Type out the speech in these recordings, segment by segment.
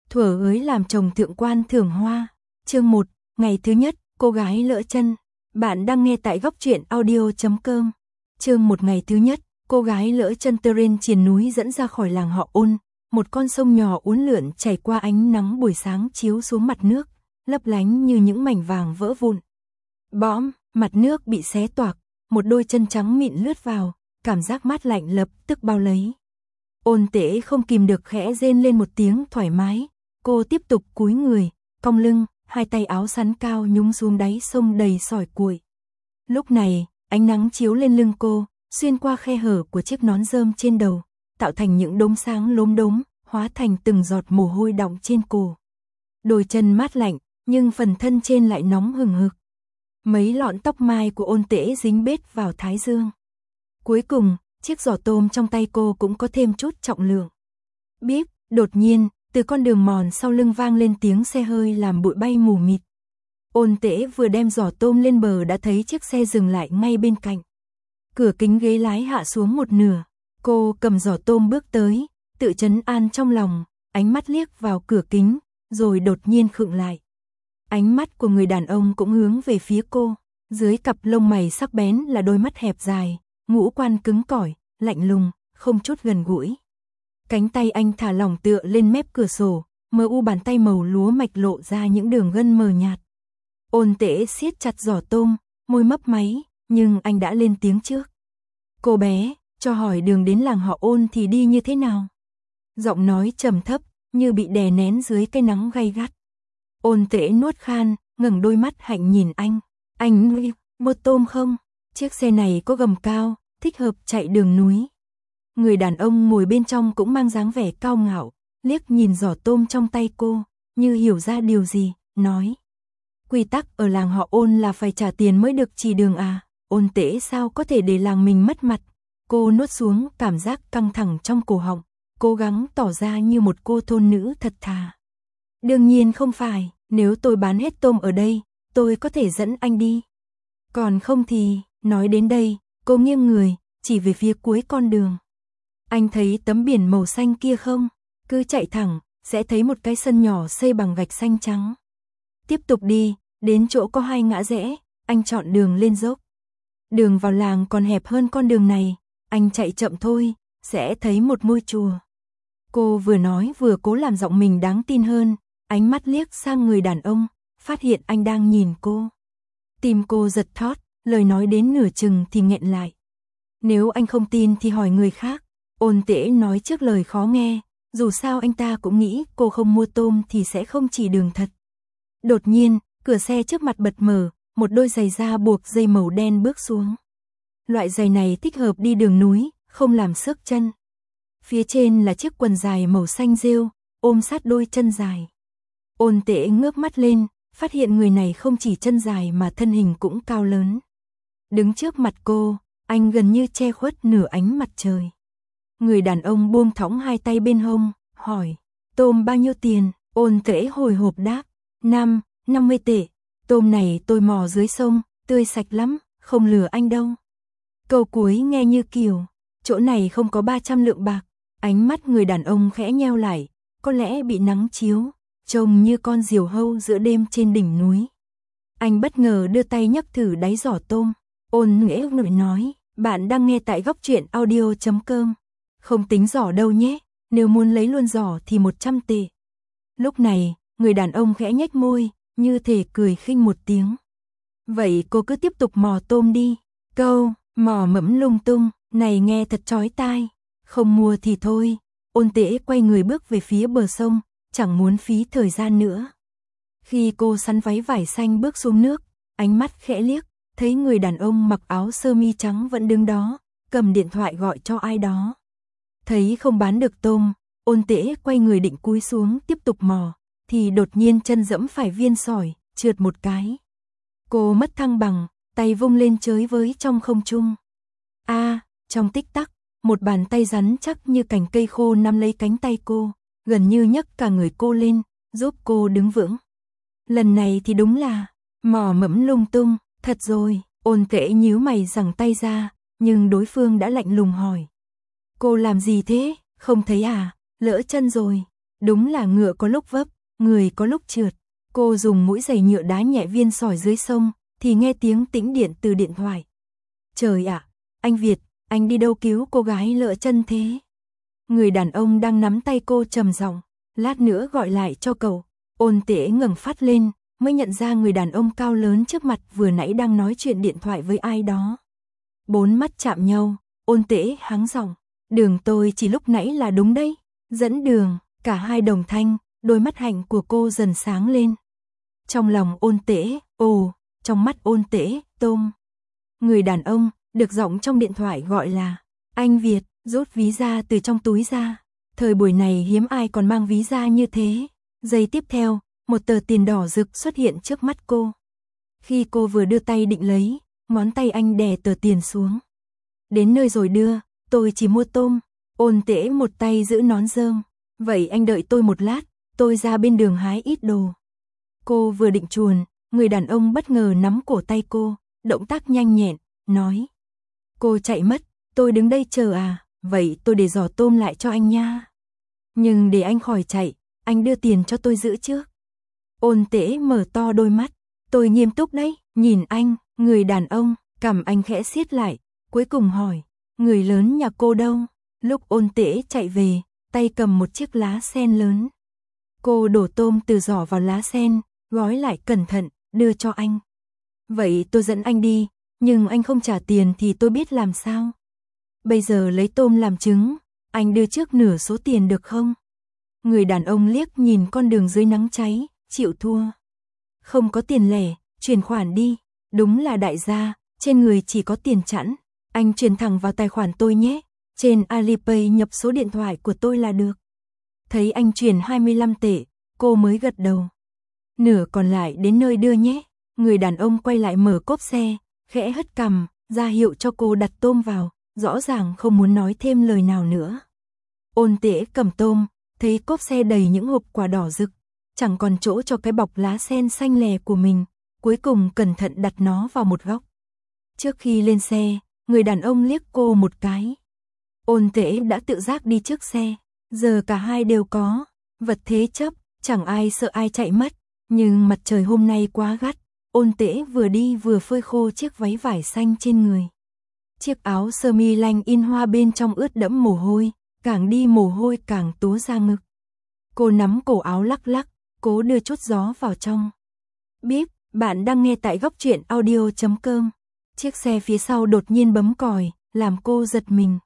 Thuở ới làm chồng thượng quan Thưởng Hoa. Chương 1, ngày thứ nhất, cô gái lỡ chân. Bạn đang nghe tại góc truyện audio.com. Chương 1 ngày thứ nhất, cô gái lỡ chân. Trên triền núi dẫn ra khỏi làng họ Ôn, một con sông nhỏ uốn lượn chảy qua, ánh nắng buổi sáng chiếu xuống mặt nước, lấp lánh như những mảnh vàng vỡ vụn. Bõm, mặt nước bị xé toạc, một đôi chân trắng mịn lướt vào, cảm giác mát lạnh lập tức bao lấy. Ôn Tễ không kìm được khẽ rên lên một tiếng thoải mái. Cô tiếp tục cúi người, cong lưng, hai tay áo sắn cao nhúng xuống đáy sông đầy sỏi cuội. Lúc này, ánh nắng chiếu lên lưng cô, xuyên qua khe hở của chiếc nón rơm trên đầu, tạo thành những đốm sáng lốm đốm, hóa thành từng giọt mồ hôi đọng trên cổ. Đôi chân mát lạnh, nhưng phần thân trên lại nóng hừng hực. Mấy lọn tóc mai của Ôn Tễ dính bết vào thái dương. Cuối cùng, chiếc giỏ tôm trong tay cô cũng có thêm chút trọng lượng. Bíp, đột nhiên, từ con đường mòn sau lưng vang lên tiếng xe hơi làm bụi bay mù mịt. Ôn Tễ vừa đem giỏ tôm lên bờ đã thấy chiếc xe dừng lại ngay bên cạnh. Cửa kính ghế lái hạ xuống một nửa. Cô cầm giỏ tôm bước tới, tự trấn an trong lòng, ánh mắt liếc vào cửa kính, rồi đột nhiên khựng lại. Ánh mắt của người đàn ông cũng hướng về phía cô. Dưới cặp lông mày sắc bén là đôi mắt hẹp dài, ngũ quan cứng cỏi, lạnh lùng, không chút gần gũi. Cánh tay anh thả lỏng tựa lên mép cửa sổ, mờ u bàn tay màu lúa mạch lộ ra những đường gân mờ nhạt. Ôn Tễ siết chặt giỏ tôm, môi mấp máy, nhưng anh đã lên tiếng trước. Cô bé, cho hỏi đường đến làng họ Ôn thì đi như thế nào? Giọng nói trầm thấp, như bị đè nén dưới cái nắng gay gắt. Ôn Tễ nuốt khan, ngẩng đôi mắt hạnh nhìn anh. Anh mua tôm không? Chiếc xe này có gầm cao, thích hợp chạy đường núi. Người đàn ông ngồi bên trong cũng mang dáng vẻ cao ngạo, liếc nhìn giỏ tôm trong tay cô, như hiểu ra điều gì, nói. Quy tắc ở làng họ Ôn là phải trả tiền mới được chỉ đường à? Ôn Tễ sao có thể để làng mình mất mặt? Cô nuốt xuống cảm giác căng thẳng trong cổ họng, cố gắng tỏ ra như một cô thôn nữ thật thà. Đương nhiên không phải, nếu tôi bán hết tôm ở đây, tôi có thể dẫn anh đi. Còn không thì, nói đến đây, cô nghiêng người, chỉ về phía cuối con đường. Anh thấy tấm biển màu xanh kia không? Cứ chạy thẳng, sẽ thấy một cái sân nhỏ xây bằng gạch xanh trắng. Tiếp tục đi, đến chỗ có hai ngã rẽ, anh chọn đường lên dốc. Đường vào làng còn hẹp hơn con đường này, anh chạy chậm thôi, sẽ thấy một ngôi chùa. Cô vừa nói vừa cố làm giọng mình đáng tin hơn, ánh mắt liếc sang người đàn ông, phát hiện anh đang nhìn cô. Tim cô giật thót, lời nói đến nửa chừng thì nghẹn lại. Nếu anh không tin thì hỏi người khác. Ôn Tễ nói trước lời khó nghe, dù sao anh ta cũng nghĩ cô không mua tôm thì sẽ không chỉ đường thật. Đột nhiên, cửa xe trước mặt bật mở, một đôi giày da buộc dây màu đen bước xuống. Loại giày này thích hợp đi đường núi, không làm xước chân. Phía trên là chiếc quần dài màu xanh rêu, ôm sát đôi chân dài. Ôn Tễ ngước mắt lên, phát hiện người này không chỉ chân dài mà thân hình cũng cao lớn. Đứng trước mặt cô, anh gần như che khuất nửa ánh mặt trời. Người đàn ông buông thõng hai tay bên hông, hỏi, tôm bao nhiêu tiền? Ôn Tễ hồi hộp đáp, 50 tệ, tôm này tôi mò dưới sông, tươi sạch lắm, không lừa anh đâu. Câu cuối nghe như kiểu, chỗ này không có 300 lượng bạc. Ánh mắt người đàn ông khẽ nheo lại, có lẽ bị nắng chiếu, trông như con diều hâu giữa đêm trên đỉnh núi. Anh bất ngờ đưa tay nhấc thử đáy giỏ tôm. Ôn Tễ nói, bạn đang nghe tại góc truyện audio.com. Không tính giỏ đâu nhé, nếu muốn lấy luôn giỏ thì 100 tệ. Lúc này, người đàn ông khẽ nhếch môi, như thể cười khinh một tiếng. Vậy cô cứ tiếp tục mò tôm đi. Câu, mò mẫm lung tung, này nghe thật chói tai. Không mua thì thôi. Ôn Tễ quay người bước về phía bờ sông, chẳng muốn phí thời gian nữa. Khi cô sắn váy vải xanh bước xuống nước, ánh mắt khẽ liếc, thấy người đàn ông mặc áo sơ mi trắng vẫn đứng đó, cầm điện thoại gọi cho ai đó. Thấy không bán được tôm, Ôn Tễ quay người định cúi xuống tiếp tục mò, thì đột nhiên chân dẫm phải viên sỏi, trượt một cái. Cô mất thăng bằng, tay vung lên chới với trong không trung. Trong tích tắc, một bàn tay rắn chắc như cành cây khô nắm lấy cánh tay cô, gần như nhấc cả người cô lên, giúp cô đứng vững. Lần này thì đúng là mò mẫm lung tung, thật rồi. Ôn Tễ nhíu mày giằng tay ra, nhưng đối phương đã lạnh lùng hỏi. Cô làm gì thế, không thấy à, lỡ chân rồi. Đúng là ngựa có lúc vấp, người có lúc trượt. Cô dùng mũi giày nhựa đá nhẹ viên sỏi dưới sông, thì nghe tiếng tĩnh điện từ điện thoại. Trời ạ, anh Việt, anh đi đâu cứu cô gái lỡ chân thế? Người đàn ông đang nắm tay cô trầm giọng, lát nữa gọi lại cho cậu. Ôn Tễ ngẩng phát lên, mới nhận ra người đàn ông cao lớn trước mặt vừa nãy đang nói chuyện điện thoại với ai đó. Bốn mắt chạm nhau, Ôn Tễ hắng giọng, đường tôi chỉ lúc nãy là đúng đấy, dẫn đường, cả hai đồng thanh, đôi mắt hạnh của cô dần sáng lên. Trong lòng Ôn Tễ, trong mắt Ôn Tễ, tôm. Người đàn ông, được giọng trong điện thoại gọi là anh Việt, rút ví da từ trong túi ra. Thời buổi này hiếm ai còn mang ví da như thế. Giây tiếp theo, một tờ tiền đỏ rực xuất hiện trước mắt cô. Khi cô vừa đưa tay định lấy, ngón tay anh đè tờ tiền xuống. Đến nơi rồi đưa, tôi chỉ mua tôm. Ôn Tễ một tay giữ nón rơm. Vậy anh đợi tôi một lát, tôi ra bên đường hái ít đồ. Cô vừa định chuồn, người đàn ông bất ngờ nắm cổ tay cô, động tác nhanh nhẹn, nói. Cô chạy mất, tôi đứng đây chờ à, vậy tôi để giỏ tôm lại cho anh nha. Nhưng để anh khỏi chạy, anh đưa tiền cho tôi giữ trước. Ôn Tễ mở to đôi mắt, tôi nghiêm túc đấy, nhìn anh, người đàn ông, cằm anh khẽ siết lại, cuối cùng hỏi, người lớn nhà cô đâu? Lúc Ôn Tễ chạy về, tay cầm một chiếc lá sen lớn. Cô đổ tôm từ giỏ vào lá sen, gói lại cẩn thận, đưa cho anh. Vậy tôi dẫn anh đi, nhưng anh không trả tiền thì tôi biết làm sao. Bây giờ lấy tôm làm chứng, anh đưa trước nửa số tiền được không? Người đàn ông liếc nhìn con đường dưới nắng cháy, chịu thua. Không có tiền lẻ, chuyển khoản đi. Đúng là đại gia, trên người chỉ có tiền chẵn. Anh chuyển thẳng vào tài khoản tôi nhé. Trên Alipay nhập số điện thoại của tôi là được. Thấy anh chuyển 25 tệ, cô mới gật đầu. Nửa còn lại đến nơi đưa nhé. Người đàn ông quay lại mở cốp xe, khẽ hất cằm, ra hiệu cho cô đặt tôm vào, rõ ràng không muốn nói thêm lời nào nữa. Ôn Tễ cầm tôm, thấy cốp xe đầy những hộp quà đỏ rực, chẳng còn chỗ cho cái bọc lá sen xanh lè của mình, cuối cùng cẩn thận đặt nó vào một góc. Trước khi lên xe, người đàn ông liếc cô một cái. Ôn Tễ đã tự giác đi trước xe, giờ cả hai đều có, vật thế chấp, chẳng ai sợ ai chạy mất, nhưng mặt trời hôm nay quá gắt. Ôn Tễ vừa đi vừa phơi khô chiếc váy vải xanh trên người. Chiếc áo sơ mi lanh in hoa bên trong ướt đẫm mồ hôi, càng đi mồ hôi càng túa ra ngực. Cô nắm cổ áo lắc lắc, cố đưa chút gió vào trong. Bíp, bạn đang nghe tại góc truyện audio.com. Chiếc xe phía sau đột nhiên bấm còi, làm cô giật mình.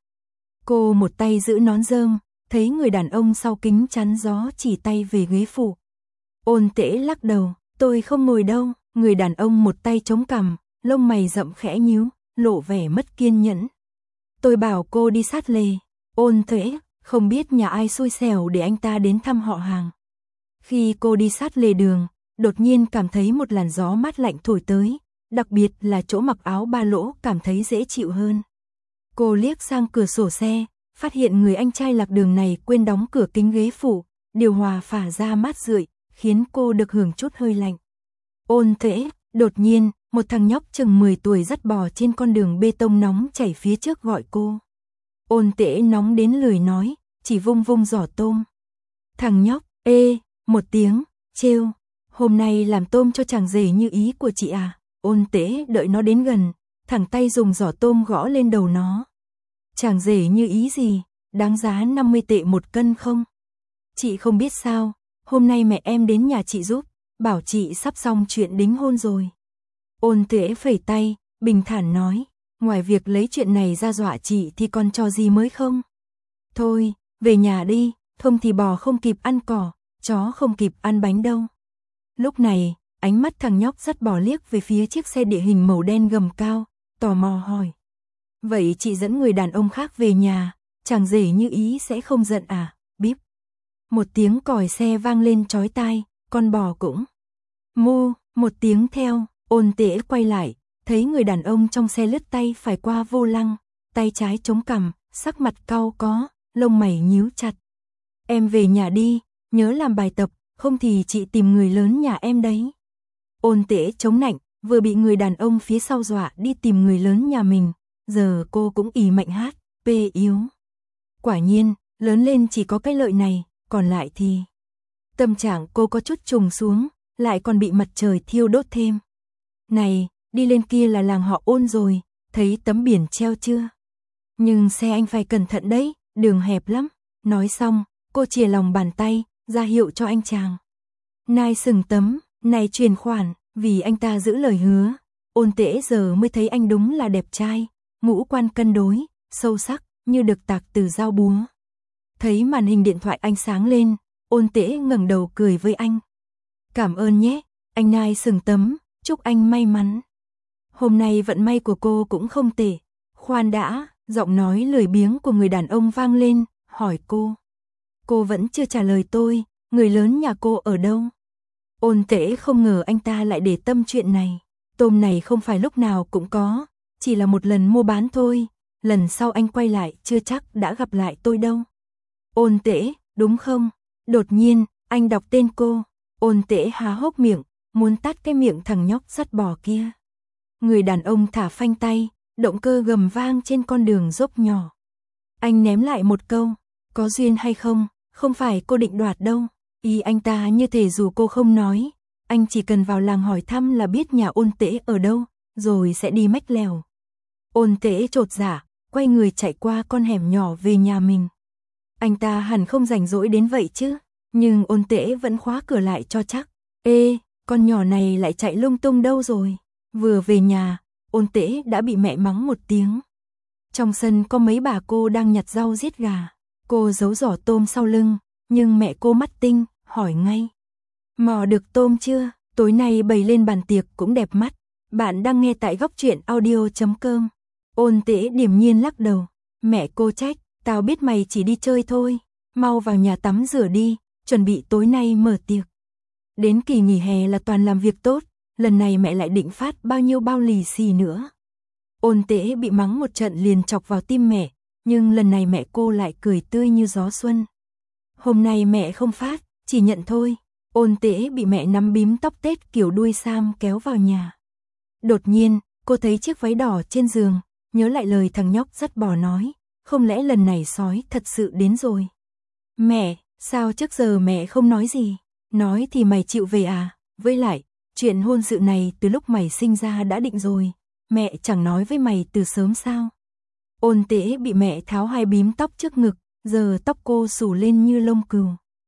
Cô một tay giữ nón rơm, thấy người đàn ông sau kính chắn gió chỉ tay về ghế phụ. Ôn Tễ lắc đầu, tôi không ngồi đâu. Người đàn ông một tay chống cằm, lông mày rậm khẽ nhíu, lộ vẻ mất kiên nhẫn. Tôi bảo cô đi sát lề. Ôn Tễ, không biết nhà ai xui xẻo để anh ta đến thăm họ hàng. Khi cô đi sát lề đường, đột nhiên cảm thấy một làn gió mát lạnh thổi tới, đặc biệt là chỗ mặc áo ba lỗ cảm thấy dễ chịu hơn. Cô liếc sang cửa sổ xe, phát hiện người anh trai lạc đường này quên đóng cửa kính ghế phụ, điều hòa phả ra mát rượi, khiến cô được hưởng chút hơi lạnh. Ôn Tễ, đột nhiên, một thằng nhóc chừng 10 tuổi dắt bò trên con đường bê tông nóng chảy phía trước gọi cô. Ôn Tễ nóng đến lười nói, chỉ vung vung giỏ tôm. Thằng nhóc, một tiếng, trêu, hôm nay làm tôm cho chàng rể như ý của chị à? Ôn Tễ đợi nó đến gần, thẳng tay dùng giỏ tôm gõ lên đầu nó. Chàng rể như ý gì, đáng giá 50 tệ một cân không? Chị không biết sao, hôm nay mẹ em đến nhà chị giúp, bảo chị sắp xong chuyện đính hôn rồi. Ôn Tễ phẩy tay, bình thản nói, ngoài việc lấy chuyện này ra dọa chị thì còn trò gì mới không? Thôi, về nhà đi, không thì bò không kịp ăn cỏ, chó không kịp ăn bánh đâu. Lúc này, ánh mắt thằng nhóc dắt bò liếc về phía chiếc xe địa hình màu đen gầm cao, tò mò hỏi. Vậy chị dẫn người đàn ông khác về nhà, chàng rể như ý sẽ không giận à? Bíp. Một tiếng còi xe vang lên chói tai, con bò cũng mu một tiếng theo. Ôn Tễ quay lại, thấy người đàn ông trong xe lướt tay phải qua vô lăng, tay trái chống cằm, sắc mặt cau có, lông mày nhíu chặt. Em về nhà đi, nhớ làm bài tập, không thì chị tìm người lớn nhà em đấy. Ôn Tễ chống nạnh, vừa bị người đàn ông phía sau dọa đi tìm người lớn nhà mình, giờ cô cũng ì mạnh hát, p yếu. Quả nhiên, lớn lên chỉ có cái lợi này, còn lại thì Tâm trạng cô có chút trùng xuống, lại còn bị mặt trời thiêu đốt thêm. Này, đi lên kia là làng họ Ôn rồi, thấy tấm biển treo chưa? Nhưng xe anh phải cẩn thận đấy, đường hẹp lắm. Nói xong, cô chìa lòng bàn tay, ra hiệu cho anh chàng. Nai sừng tấm, này chuyển khoản, vì anh ta giữ lời hứa. Ôn Tễ giờ mới thấy anh đúng là đẹp trai, ngũ quan cân đối, sâu sắc, như được tạc từ dao búa. Thấy màn hình điện thoại anh sáng lên, Ôn Tễ ngẩng đầu cười với anh. Cảm ơn nhé, anh Nai sừng tấm, chúc anh may mắn. Hôm nay vận may của cô cũng không tệ. Khoan đã, giọng nói lười biếng của người đàn ông vang lên, hỏi cô. Cô vẫn chưa trả lời tôi, người lớn nhà cô ở đâu? Ôn Tễ không ngờ anh ta lại để tâm chuyện này. Tôm này không phải lúc nào cũng có, chỉ là một lần mua bán thôi. Lần sau anh quay lại chưa chắc đã gặp lại tôi đâu. Ôn Tễ, đúng không? Đột nhiên, anh đọc tên cô. Ôn Tễ há hốc miệng, muốn tát cái miệng thằng nhóc sắt bò kia. Người đàn ông thả phanh tay, động cơ gầm vang trên con đường dốc nhỏ. Anh ném lại một câu, có duyên hay không, không phải cô định đoạt đâu. Ý anh ta như thể dù cô không nói, anh chỉ cần vào làng hỏi thăm là biết nhà Ôn Tễ ở đâu, rồi sẽ đi mách lèo. Ôn Tễ chột dạ, quay người chạy qua con hẻm nhỏ về nhà mình. Anh ta hẳn không rảnh rỗi đến vậy chứ, nhưng Ôn Tễ vẫn khóa cửa lại cho chắc. Ê, con nhỏ này lại chạy lung tung đâu rồi? Vừa về nhà, Ôn Tễ đã bị mẹ mắng một tiếng. Trong sân có mấy bà cô đang nhặt rau giết gà. Cô giấu giỏ tôm sau lưng, nhưng mẹ cô mắt tinh, hỏi ngay. Mò được tôm chưa? Tối nay bày lên bàn tiệc cũng đẹp mắt. Bạn đang nghe tại góc truyện audio.com. Ôn Tễ điềm nhiên lắc đầu. Mẹ cô trách, tao biết mày chỉ đi chơi thôi. Mau vào nhà tắm rửa đi, chuẩn bị tối nay mở tiệc. Đến kỳ nghỉ hè là toàn làm việc tốt, lần này mẹ lại định phát bao nhiêu bao lì xì nữa. Ôn Tễ bị mắng một trận liền chọc vào tim mẹ, nhưng lần này mẹ cô lại cười tươi như gió xuân. Hôm nay mẹ không phát, chỉ nhận thôi. Ôn Tễ bị mẹ nắm bím tóc tết kiểu đuôi sam kéo vào nhà. Đột nhiên, cô thấy chiếc váy đỏ trên giường, nhớ lại lời thằng nhóc dắt bò nói, không lẽ lần này sói thật sự đến rồi. Mẹ, sao trước giờ mẹ không nói gì? Nói thì mày chịu về à? Với lại, chuyện hôn sự này từ lúc mày sinh ra đã định rồi, mẹ chẳng nói với mày từ sớm sao? Ôn Tễ bị mẹ tháo hai bím tóc trước ngực, giờ tóc cô xù lên như lông cừu.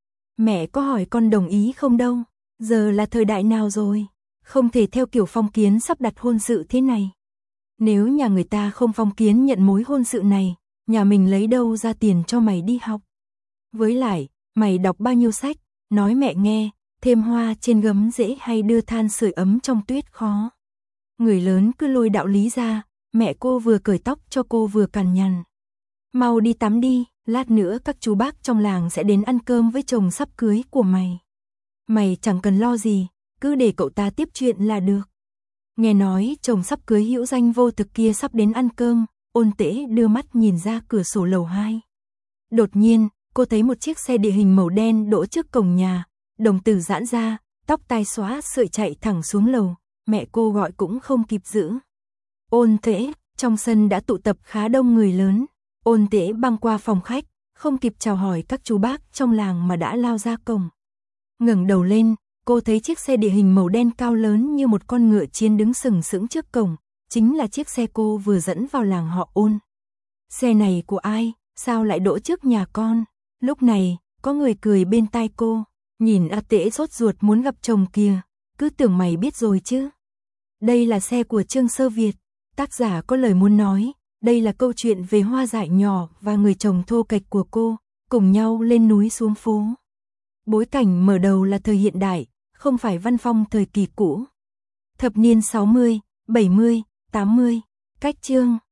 Mẹ có hỏi con đồng ý không đâu, giờ là thời đại nào rồi, không thể theo kiểu phong kiến sắp đặt hôn sự thế này. Nếu nhà người ta không phong kiến nhận mối hôn sự này, nhà mình lấy đâu ra tiền cho mày đi học? Với lại, mày đọc bao nhiêu sách, nói mẹ nghe, thêm hoa trên gấm dễ hay đưa than sưởi ấm trong tuyết khó. Người lớn cứ lôi đạo lý ra, mẹ cô vừa cởi tóc cho cô vừa cằn nhằn. Mau đi tắm đi, lát nữa các chú bác trong làng sẽ đến ăn cơm với chồng sắp cưới của mày. Mày chẳng cần lo gì, cứ để cậu ta tiếp chuyện là được. Nghe nói chồng sắp cưới hữu danh vô thực kia sắp đến ăn cơm, Ôn Tễ đưa mắt nhìn ra cửa sổ lầu 2. Đột nhiên, cô thấy một chiếc xe địa hình màu đen đỗ trước cổng nhà, đồng tử giãn ra, tóc tai xóa sợi chạy thẳng xuống lầu, mẹ cô gọi cũng không kịp giữ. Ôn Tễ, trong sân đã tụ tập khá đông người lớn. Ôn Tễ băng qua phòng khách, không kịp chào hỏi các chú bác trong làng mà đã lao ra cổng. Ngẩng đầu lên, cô thấy chiếc xe địa hình màu đen cao lớn như một con ngựa chiến đứng sừng sững trước cổng, chính là chiếc xe cô vừa dẫn vào làng họ Ôn. Xe này của ai, sao lại đỗ trước nhà con? Lúc này, có người cười bên tai cô, nhìn A Tễ sốt ruột muốn gặp chồng kìa, cứ tưởng mày biết rồi chứ. Đây là xe của Trương Sơ Việt, tác giả có lời muốn nói. Đây là câu chuyện về Hoa Dại nhỏ và người chồng thô kệch của cô, cùng nhau lên núi xuống phố. Bối cảnh mở đầu là thời hiện đại, không phải văn phong thời kỳ cũ. Thập niên 60, 70, 80, cách chương.